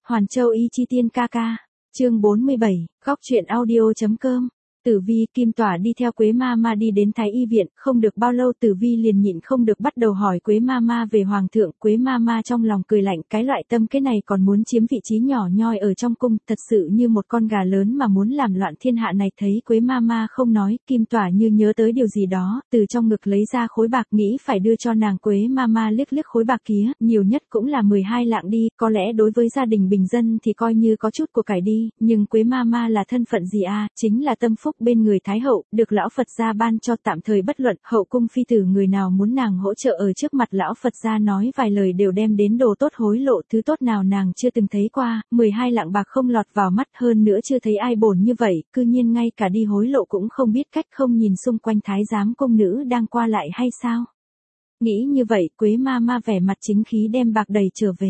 Hoàn Châu Y Chi Tiên ca ca. Chương 47, góc truyện audio.com. Tử Vi, Kim Tỏa đi theo Quế Mama đi đến Thái Y viện, không được bao lâu Tử Vi liền nhịn không được bắt đầu hỏi Quế Mama về hoàng thượng. Quế Mama trong lòng cười lạnh, cái loại tâm kế này còn muốn chiếm vị trí nhỏ nhoi ở trong cung, thật sự như một con gà lớn mà muốn làm loạn thiên hạ này. Thấy Quế Mama không nói, Kim Tỏa như nhớ tới điều gì đó, từ trong ngực lấy ra khối bạc nghĩ phải đưa cho nàng. Quế Mama liếc liếc khối bạc kia, nhiều nhất cũng là 12 lạng đi, có lẽ đối với gia đình bình dân thì coi như có chút của cải đi, nhưng Quế Mama là thân phận gì à, chính là tâm phúc bên người Thái hậu, được lão Phật gia ban cho, tạm thời bất luận. Hậu cung phi tử người nào muốn nàng hỗ trợ ở trước mặt lão Phật gia nói vài lời đều đem đến đồ tốt hối lộ, thứ tốt nào nàng chưa từng thấy qua. 12 lạng bạc không lọt vào mắt, hơn nữa chưa thấy ai bổn như vậy, cư nhiên ngay cả đi hối lộ cũng không biết cách, không nhìn xung quanh thái giám cung nữ đang qua lại hay sao? Nghĩ như vậy, Quế Mama vẻ mặt chính khí đem bạc đầy trở về.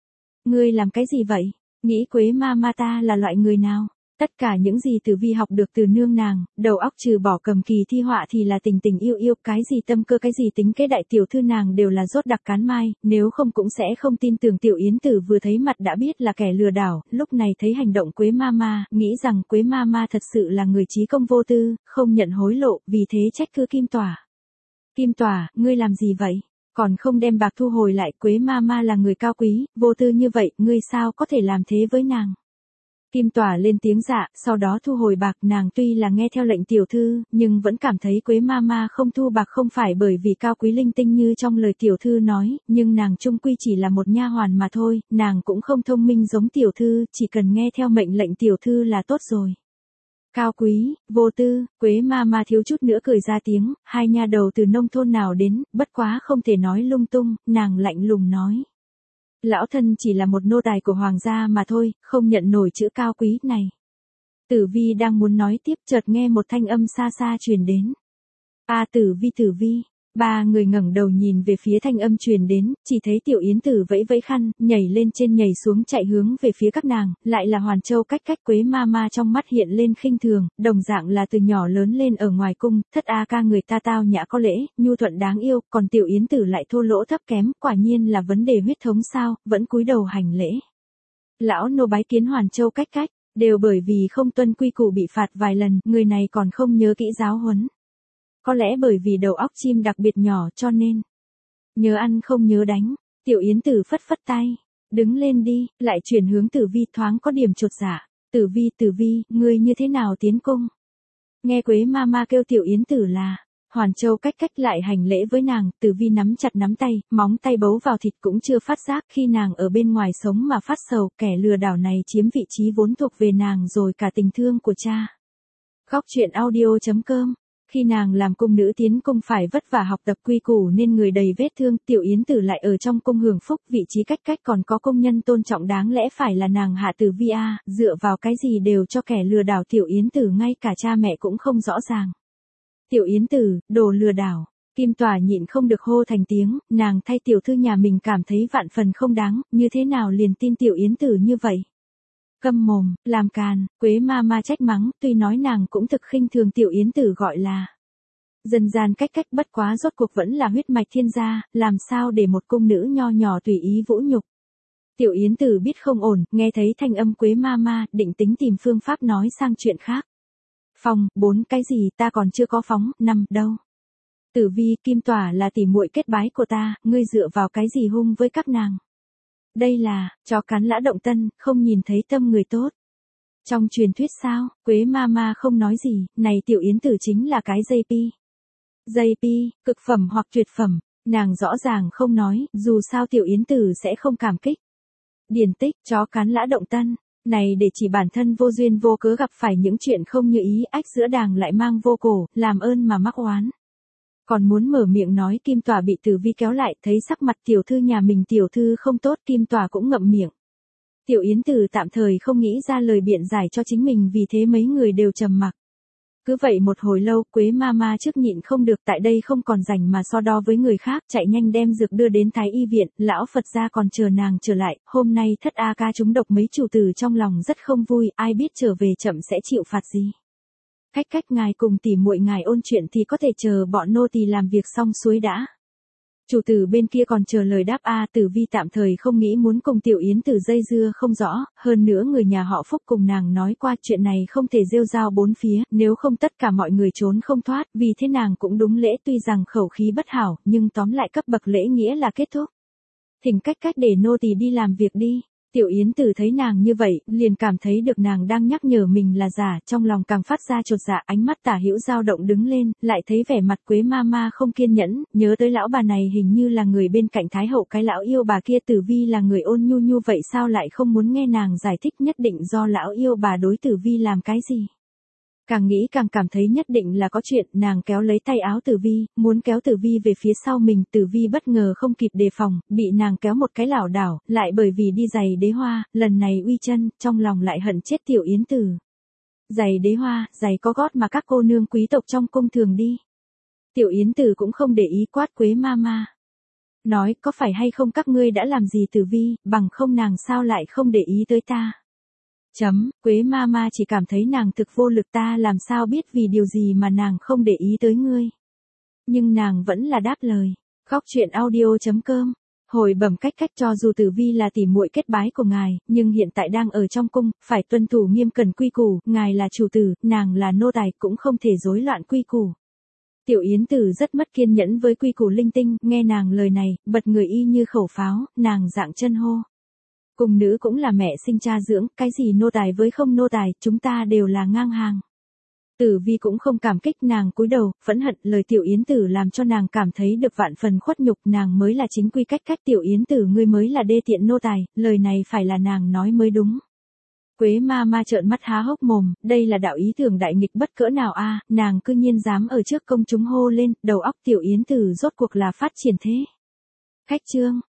Ngươi làm cái gì vậy? Nghĩ Quế Mama ta là loại người nào? Tất cả những gì Tử Vi học được từ nương nàng, đầu óc trừ bỏ cầm kỳ thi họa thì là tình tình yêu yêu, cái gì tâm cơ cái gì tính kế đại tiểu thư nàng đều là rốt đặc cán mai, nếu không cũng sẽ không tin tưởng Tiểu Yến Tử vừa thấy mặt đã biết là kẻ lừa đảo. Lúc này thấy hành động Quế Mama, nghĩ rằng Quế Mama thật sự là người trí công vô tư, không nhận hối lộ, vì thế trách cứ Kim Tỏa. Kim Tỏa, ngươi làm gì vậy? Còn không đem bạc thu hồi lại. Quế Mama là người cao quý, vô tư như vậy, ngươi sao có thể làm thế với nàng? Kim Tỏa lên tiếng dạ, sau đó thu hồi bạc. Nàng tuy là nghe theo lệnh tiểu thư, nhưng vẫn cảm thấy Quế Mama không thu bạc không phải bởi vì cao quý linh tinh như trong lời tiểu thư nói, nhưng nàng chung quy chỉ là một nha hoàn mà thôi, nàng cũng không thông minh giống tiểu thư, chỉ cần nghe theo mệnh lệnh tiểu thư là tốt rồi. Cao quý, vô tư, Quế Mama thiếu chút nữa cười ra tiếng, hai nha đầu từ nông thôn nào đến, bất quá không thể nói lung tung, nàng lạnh lùng nói. Lão thân chỉ là một nô tài của hoàng gia mà thôi, không nhận nổi chữ cao quý này. Tử Vi đang muốn nói tiếp chợt nghe một thanh âm xa xa truyền đến. A Tử Vi. Ba người ngẩng đầu nhìn về phía thanh âm truyền đến, chỉ thấy Tiểu Yến Tử vẫy vẫy khăn, nhảy lên trên nhảy xuống chạy hướng về phía các nàng, lại là Hoàn Châu Cách. Quế Mama trong mắt hiện lên khinh thường, đồng dạng là từ nhỏ lớn lên ở ngoài cung, thất A ca người ta tao nhã có lễ, nhu thuận đáng yêu, còn Tiểu Yến Tử lại thô lỗ thấp kém, quả nhiên là vấn đề huyết thống sao, vẫn cúi đầu hành lễ. Lão nô bái kiến Hoàn Châu Cách, đều bởi vì không tuân quy củ bị phạt vài lần, người này còn không nhớ kỹ giáo huấn. Có lẽ bởi vì đầu óc chim đặc biệt nhỏ cho nên nhớ ăn không nhớ đánh. Tiểu Yến Tử phất phất tay, đứng lên đi, lại chuyển hướng Tử Vi thoáng có điểm chột dạ. Tử Vi, ngươi như thế nào tiến cung? Nghe Quế Mama kêu Tiểu Yến Tử là Hoàn Châu Cách lại hành lễ với nàng. Tử Vi nắm chặt nắm tay, móng tay bấu vào thịt cũng chưa phát giác, khi nàng ở bên ngoài sống mà phát sầu, kẻ lừa đảo này chiếm vị trí vốn thuộc về nàng rồi cả tình thương của cha. Góc truyện audio.com. Khi nàng làm cung nữ tiến cung phải vất vả học tập quy củ nên người đầy vết thương, Tiểu Yến Tử lại ở trong cung hưởng phúc, vị trí cách còn có công nhân tôn trọng, đáng lẽ phải là nàng hạ Tử Vi a, dựa vào cái gì đều cho kẻ lừa đảo. Tiểu Yến Tử ngay cả cha mẹ cũng không rõ ràng. Tiểu Yến Tử, đồ lừa đảo. Kim Tỏa nhịn không được hô thành tiếng, nàng thay tiểu thư nhà mình cảm thấy vạn phần không đáng, như thế nào liền tin Tiểu Yến Tử như vậy. Câm mồm, làm càn. Quế Mama trách mắng, tuy nói nàng cũng thực khinh thường Tiểu Yến Tử gọi là dân gian cách, bất quá rốt cuộc vẫn là huyết mạch thiên gia, làm sao để một cung nữ nho nhỏ tùy ý vũ nhục. Tiểu Yến Tử biết không ổn, nghe thấy thanh âm Quế Mama, định tính tìm phương pháp nói sang chuyện khác. Phong, 4 cái gì, ta còn chưa có phóng, 5 đâu. Tử Vi, Kim Tỏa là tỉ muội kết bái của ta, ngươi dựa vào cái gì hung với các nàng? Đây là, chó cắn lã động tân, không nhìn thấy tâm người tốt. Trong truyền thuyết sao, Quế Mama không nói gì, này Tiểu Yến Tử chính là cái JP, cực phẩm hoặc tuyệt phẩm, nàng rõ ràng không nói, dù sao Tiểu Yến Tử sẽ không cảm kích. Điển tích, chó cắn lã động tân, này để chỉ bản thân vô duyên vô cớ gặp phải những chuyện không như ý, ách giữa đàng lại mang vô cổ, làm ơn mà mắc oán. Còn muốn mở miệng nói, Kim Tỏa bị Tử Vi kéo lại, thấy sắc mặt tiểu thư nhà mình tiểu thư không tốt, Kim Tỏa cũng ngậm miệng. Tiểu Yến Tử tạm thời không nghĩ ra lời biện giải cho chính mình, vì thế mấy người đều trầm mặc. Cứ vậy một hồi lâu, Quế Mama trước nhịn không được, tại đây không còn rảnh mà so đo với người khác, chạy nhanh đem dược đưa đến Thái Y viện, lão Phật gia còn chờ nàng trở lại. Hôm nay thất A ca trúng độc, mấy chủ tử trong lòng rất không vui, ai biết trở về chậm sẽ chịu phạt gì. Cách ngài cùng tỉ muội ngài ôn chuyện thì có thể chờ bọn nô tỳ làm việc xong xuôi đã. Chủ tử bên kia còn chờ lời đáp Tử Vi tạm thời không nghĩ muốn cùng Tiểu Yến Tử dây dưa không rõ, hơn nữa người nhà họ Phúc cùng nàng nói qua chuyện này không thể rêu rao bốn phía, nếu không tất cả mọi người trốn không thoát, vì thế nàng cũng đúng lễ tuy rằng khẩu khí bất hảo, nhưng tóm lại cấp bậc lễ nghĩa là kết thúc. Thỉnh cách để nô tỳ đi làm việc đi. Tiểu Yến Tử thấy nàng như vậy, liền cảm thấy được nàng đang nhắc nhở mình là giả, trong lòng càng phát ra chột dạ, ánh mắt Tả Hữu dao động đứng lên, lại thấy vẻ mặt Quế Mama không kiên nhẫn, nhớ tới lão bà này hình như là người bên cạnh Thái hậu cái lão yêu bà kia, Tử Vi là người ôn nhu nhu vậy sao lại không muốn nghe nàng giải thích, nhất định do lão yêu bà đối Tử Vi làm cái gì. Càng nghĩ càng cảm thấy nhất định là có chuyện, nàng kéo lấy tay áo Tử Vi, muốn kéo Tử Vi về phía sau mình, Tử Vi bất ngờ không kịp đề phòng, bị nàng kéo một cái lảo đảo, lại bởi vì đi giày đế hoa, lần này uy chân, trong lòng lại hận chết Tiểu Yến Tử. Giày đế hoa, giày có gót mà các cô nương quý tộc trong cung thường đi. Tiểu Yến Tử cũng không để ý, quát Quế Mama. Nói, có phải hay không các ngươi đã làm gì Tử Vi, bằng không nàng sao lại không để ý tới ta. Quế Mama chỉ cảm thấy nàng thực vô lực, ta làm sao biết vì điều gì mà nàng không để ý tới ngươi. Nhưng nàng vẫn là đáp lời. Khóc chuyện audio.com. Hồi bẩm cách cho dù Tử Vi là tỉ muội kết bái của ngài, nhưng hiện tại đang ở trong cung, phải tuân thủ nghiêm cẩn quy củ, ngài là chủ tử, nàng là nô tài, cũng không thể rối loạn quy củ. Tiểu Yến Tử rất mất kiên nhẫn với quy củ linh tinh, nghe nàng lời này, bật người y như khẩu pháo, nàng dạng chân hô. Cung nữ cũng là mẹ sinh cha dưỡng, cái gì nô tài với không nô tài, chúng ta đều là ngang hàng. Tử Vi cũng không cảm kích, nàng cúi đầu, phẫn hận, lời Tiểu Yến Tử làm cho nàng cảm thấy được vạn phần khuất nhục, nàng mới là chính quy cách Tiểu Yến Tử ngươi mới là đê tiện nô tài, lời này phải là nàng nói mới đúng. Quế Mama trợn mắt há hốc mồm, đây là đạo ý tưởng đại nghịch bất cỡ nào nàng cư nhiên dám ở trước công chúng hô lên, đầu óc Tiểu Yến Tử rốt cuộc là phát triển thế. Khách chương